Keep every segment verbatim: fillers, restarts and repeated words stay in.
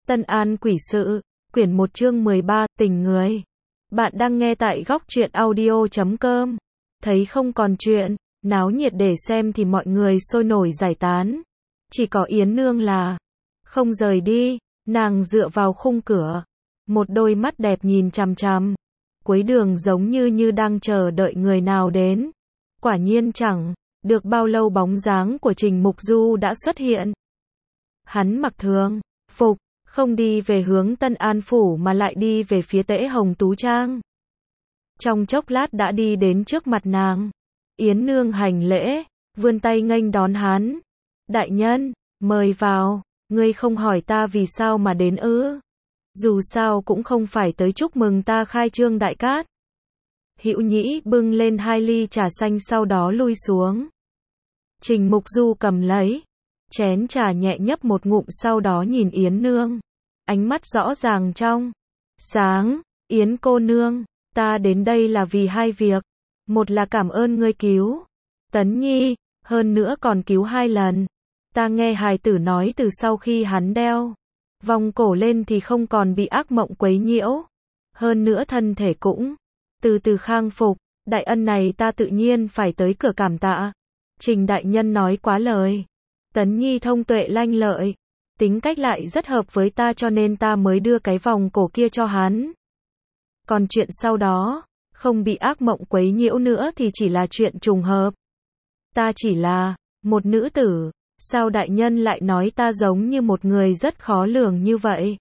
Tân An Quỷ Sự, quyển một chương mười ba, tình người. Bạn đang nghe tại góc truyện audio chấm com. Thấy không còn chuyện náo nhiệt để xem thì mọi người sôi nổi giải tán. Chỉ có Yến Nương là không rời đi, nàng dựa vào khung cửa, một đôi mắt đẹp nhìn chằm chằm cuối đường giống như như đang chờ đợi người nào đến. Quả nhiên chẳng được bao lâu bóng dáng của Trình Mục Du đã xuất hiện. Hắn mặc thường phục, không đi về hướng Tân An Phủ mà lại đi về phía Tễ Hồng Tú Trang. Trong chốc lát đã đi đến trước mặt nàng. Yến Nương hành lễ, vươn tay nghênh đón hắn. Đại nhân, mời vào, ngươi không hỏi ta vì sao mà đến ư? Dù sao cũng không phải tới chúc mừng ta khai trương đại cát. Hữu Nhĩ bưng lên hai ly trà xanh sau đó lui xuống. Trình Mục Du cầm lấy chén trà nhẹ nhấp một ngụm sau đó nhìn Yến Nương. Ánh mắt rõ ràng trong sáng. Yến cô nương, ta đến đây là vì hai việc. Một là cảm ơn ngươi cứu Tấn Nhi, hơn nữa còn cứu hai lần. Ta nghe hài tử nói từ sau khi hắn đeo vòng cổ lên thì không còn bị ác mộng quấy nhiễu. Hơn nữa thân thể cũng từ từ khang phục. Đại ân này ta tự nhiên phải tới cửa cảm tạ. Trình đại nhân nói quá lời. Tấn Nhi thông tuệ lanh lợi, tính cách lại rất hợp với ta cho nên ta mới đưa cái vòng cổ kia cho hắn. Còn chuyện sau đó, không bị ác mộng quấy nhiễu nữa thì chỉ là chuyện trùng hợp. Ta chỉ là một nữ tử, sao đại nhân lại nói ta giống như một người rất khó lường như vậy?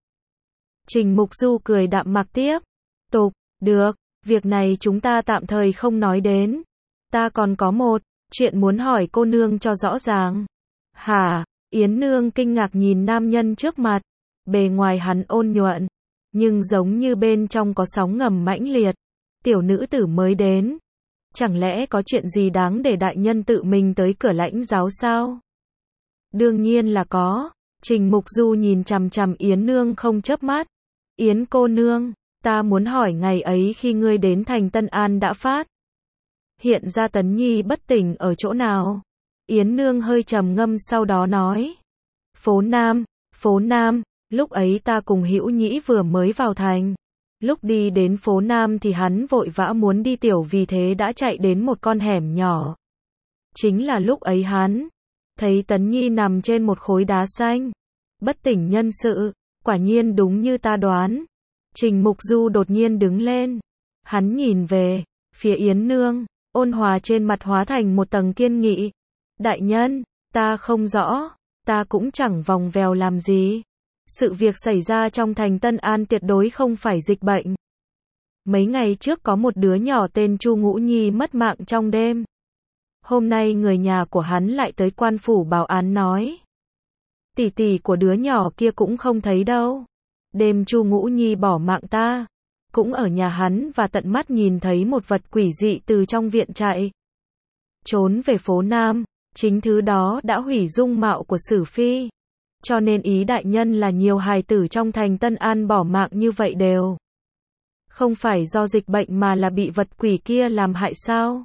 Trình Mục Du cười đạm mạc tiếp. Tục, được, việc này chúng ta tạm thời không nói đến. Ta còn có một chuyện muốn hỏi cô nương cho rõ ràng. Hả? Yến Nương kinh ngạc nhìn nam nhân trước mặt. Bề ngoài hắn ôn nhuận, nhưng giống như bên trong có sóng ngầm mãnh liệt. Tiểu nữ tử mới đến. Chẳng lẽ có chuyện gì đáng để đại nhân tự mình tới cửa lãnh giáo sao? Đương nhiên là có. Trình Mục Du nhìn chằm chằm Yến Nương không chớp mắt. Yến cô nương, ta muốn hỏi ngày ấy khi ngươi đến thành Tân An đã phát hiện ra Tấn Nhi bất tỉnh ở chỗ nào? Yến Nương hơi trầm ngâm sau đó nói. Phố Nam, phố Nam, lúc ấy ta cùng Hữu Nhĩ vừa mới vào thành. Lúc đi đến phố Nam thì hắn vội vã muốn đi tiểu vì thế đã chạy đến một con hẻm nhỏ. Chính là lúc ấy hắn thấy Tấn Nhi nằm trên một khối đá xanh, bất tỉnh nhân sự, quả nhiên đúng như ta đoán. Trình Mục Du đột nhiên đứng lên. Hắn nhìn về phía Yến Nương, ôn hòa trên mặt hóa thành một tầng kiên nghị. Đại nhân, ta không rõ, ta cũng chẳng vòng vèo làm gì. Sự việc xảy ra trong thành Tân An tuyệt đối không phải dịch bệnh. Mấy ngày trước có một đứa nhỏ tên Chu Ngũ Nhi mất mạng trong đêm. Hôm nay người nhà của hắn lại tới quan phủ báo án nói. Tỷ tỷ của đứa nhỏ kia cũng không thấy đâu. Đêm Chu Ngũ Nhi bỏ mạng ta, cũng ở nhà hắn và tận mắt nhìn thấy một vật quỷ dị từ trong viện chạy trốn về phố Nam. Chính thứ đó đã hủy dung mạo của Sử Phi. Cho nên ý đại nhân là nhiều hài tử trong thành Tân An bỏ mạng như vậy đều không phải do dịch bệnh mà là bị vật quỷ kia làm hại sao?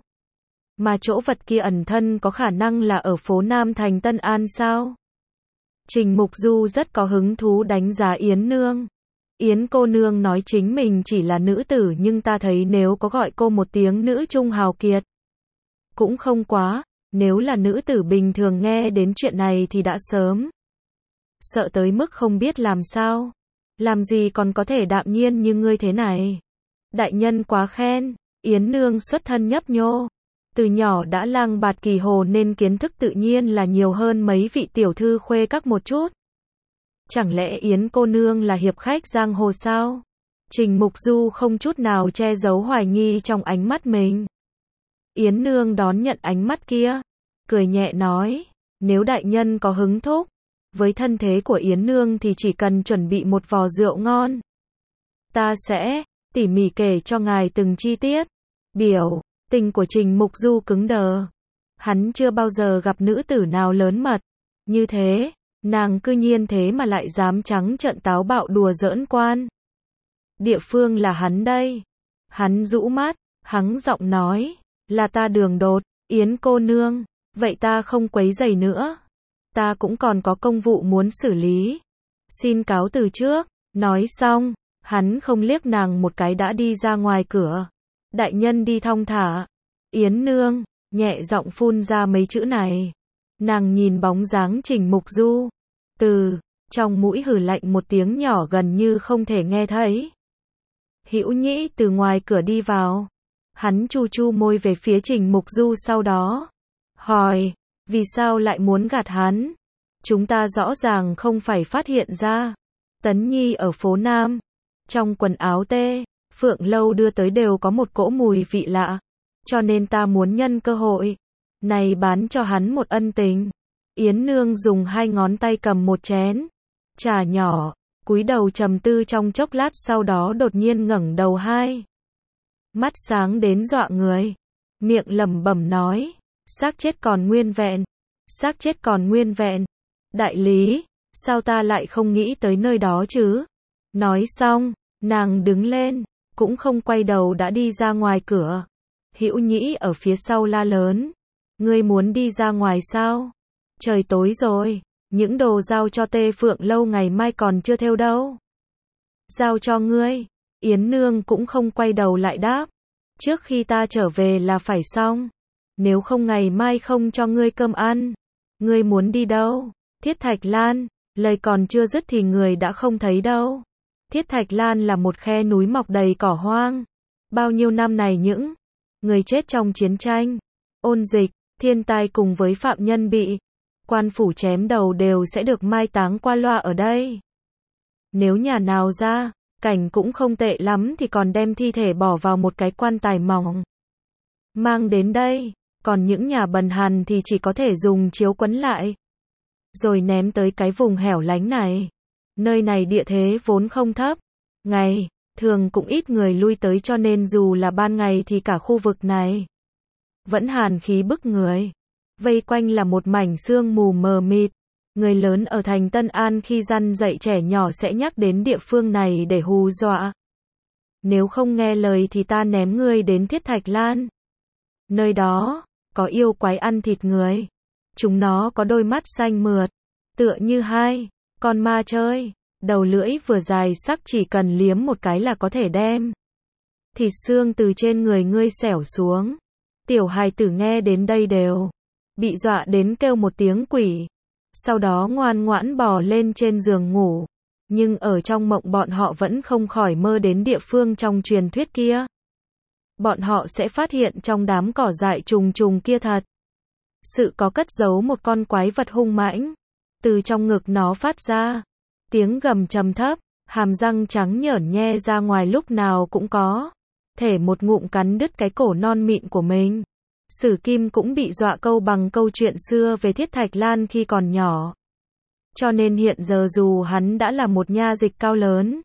Mà chỗ vật kia ẩn thân có khả năng là ở phố Nam thành Tân An sao? Trình Mục Du rất có hứng thú đánh giá Yến Nương. Yến cô nương nói chính mình chỉ là nữ tử nhưng ta thấy nếu có gọi cô một tiếng nữ trung hào kiệt cũng không quá. Nếu là nữ tử bình thường nghe đến chuyện này thì đã sớm sợ tới mức không biết làm sao. Làm gì còn có thể đạm nhiên như ngươi thế này. Đại nhân quá khen. Yến Nương xuất thân nhấp nhô, từ nhỏ đã lang bạt kỳ hồ nên kiến thức tự nhiên là nhiều hơn mấy vị tiểu thư khuê các một chút. Chẳng lẽ Yến cô nương là hiệp khách giang hồ sao? Trình Mục Du không chút nào che giấu hoài nghi trong ánh mắt mình. Yến Nương đón nhận ánh mắt kia, cười nhẹ nói. Nếu đại nhân có hứng thú với thân thế của Yến Nương thì chỉ cần chuẩn bị một vò rượu ngon. Ta sẽ tỉ mỉ kể cho ngài từng chi tiết. Biểu tình của Trình Mục Du cứng đờ. Hắn chưa bao giờ gặp nữ tử nào lớn mật như thế. Nàng cư nhiên thế mà lại dám trắng trợn táo bạo đùa giỡn quan. Địa phương là hắn đây. Hắn rũ mắt, hắng giọng nói. Là ta đường đột, Yến cô nương. Vậy ta không quấy rầy nữa. Ta cũng còn có công vụ muốn xử lý. Xin cáo từ trước. Nói xong, hắn không liếc nàng một cái đã đi ra ngoài cửa. Đại nhân đi thong thả. Yến Nương, nhẹ giọng phun ra mấy chữ này. Nàng nhìn bóng dáng Trình Mục Du. Từ, trong mũi hừ lạnh một tiếng nhỏ gần như không thể nghe thấy. Hữu Nhĩ từ ngoài cửa đi vào. Hắn chu chu môi về phía Trình Mục Du sau đó. Hỏi, vì sao lại muốn gạt hắn? Chúng ta rõ ràng không phải phát hiện ra. Tấn Nhi ở phố Nam. Trong quần áo tê, Phượng Lâu đưa tới đều có một cỗ mùi vị lạ. Cho nên ta muốn nhân cơ hội này bán cho hắn một ân tình. Yến Nương dùng hai ngón tay cầm một chén trà nhỏ, cúi đầu trầm tư trong chốc lát sau đó đột nhiên ngẩng đầu hai. Mắt sáng đến dọa người. Miệng lẩm bẩm nói. Xác chết còn nguyên vẹn. Xác chết còn nguyên vẹn. Đại lý, sao ta lại không nghĩ tới nơi đó chứ? Nói xong, nàng đứng lên, cũng không quay đầu đã đi ra ngoài cửa. Hữu Nhĩ ở phía sau la lớn. Ngươi muốn đi ra ngoài sao? Trời tối rồi, những đồ giao cho Tê Phượng Lâu ngày mai còn chưa thêu đâu. Giao cho ngươi. Yến Nương cũng không quay đầu lại đáp. Trước khi ta trở về là phải xong. Nếu không ngày mai không cho ngươi cơm ăn. Ngươi muốn đi đâu? Thiết Thạch Lan, lời còn chưa dứt thì người đã không thấy đâu. Thiết Thạch Lan là một khe núi mọc đầy cỏ hoang. Bao nhiêu năm này những người chết trong chiến tranh, ôn dịch, thiên tai cùng với phạm nhân bị quan phủ chém đầu đều sẽ được mai táng qua loa ở đây. Nếu nhà nào ra, cảnh cũng không tệ lắm thì còn đem thi thể bỏ vào một cái quan tài mỏng. Mang đến đây, còn những nhà bần hàn thì chỉ có thể dùng chiếu quấn lại. Rồi ném tới cái vùng hẻo lánh này. Nơi này địa thế vốn không thấp. Ngày, thường cũng ít người lui tới cho nên dù là ban ngày thì cả khu vực này vẫn hàn khí bức người. Vây quanh là một mảnh sương mù mờ mịt. Người lớn ở thành Tân An khi răn dạy trẻ nhỏ sẽ nhắc đến địa phương này để hù dọa. Nếu không nghe lời thì ta ném ngươi đến Thiết Thạch Lan. Nơi đó, có yêu quái ăn thịt người. Chúng nó có đôi mắt xanh mượt, tựa như hai con ma chơi. Đầu lưỡi vừa dài sắc chỉ cần liếm một cái là có thể đem thịt xương từ trên người ngươi xẻo xuống. Tiểu hài tử nghe đến đây đều bị dọa đến kêu một tiếng quỷ. Sau đó ngoan ngoãn bò lên trên giường ngủ. Nhưng ở trong mộng bọn họ vẫn không khỏi mơ đến địa phương trong truyền thuyết kia. Bọn họ sẽ phát hiện trong đám cỏ dại trùng trùng kia thật sự có cất giấu một con quái vật hung mãnh. Từ trong ngực nó phát ra tiếng gầm trầm thấp, hàm răng trắng nhởn nhe ra ngoài lúc nào cũng có thể một ngụm cắn đứt cái cổ non mịn của mình. Sử Kim cũng bị dọa câu bằng câu chuyện xưa về Thiết Thạch Lan khi còn nhỏ. Cho nên hiện giờ dù hắn đã là một nha dịch cao lớn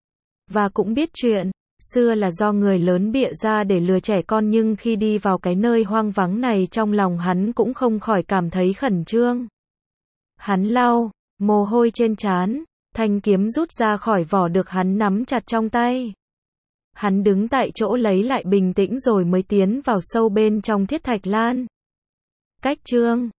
và cũng biết chuyện xưa là do người lớn bịa ra để lừa trẻ con, nhưng khi đi vào cái nơi hoang vắng này trong lòng hắn cũng không khỏi cảm thấy khẩn trương. Hắn lau mồ hôi trên trán, thanh kiếm rút ra khỏi vỏ được hắn nắm chặt trong tay. Hắn đứng tại chỗ lấy lại bình tĩnh rồi mới tiến vào sâu bên trong Thiết Thạch Lan. Cách chương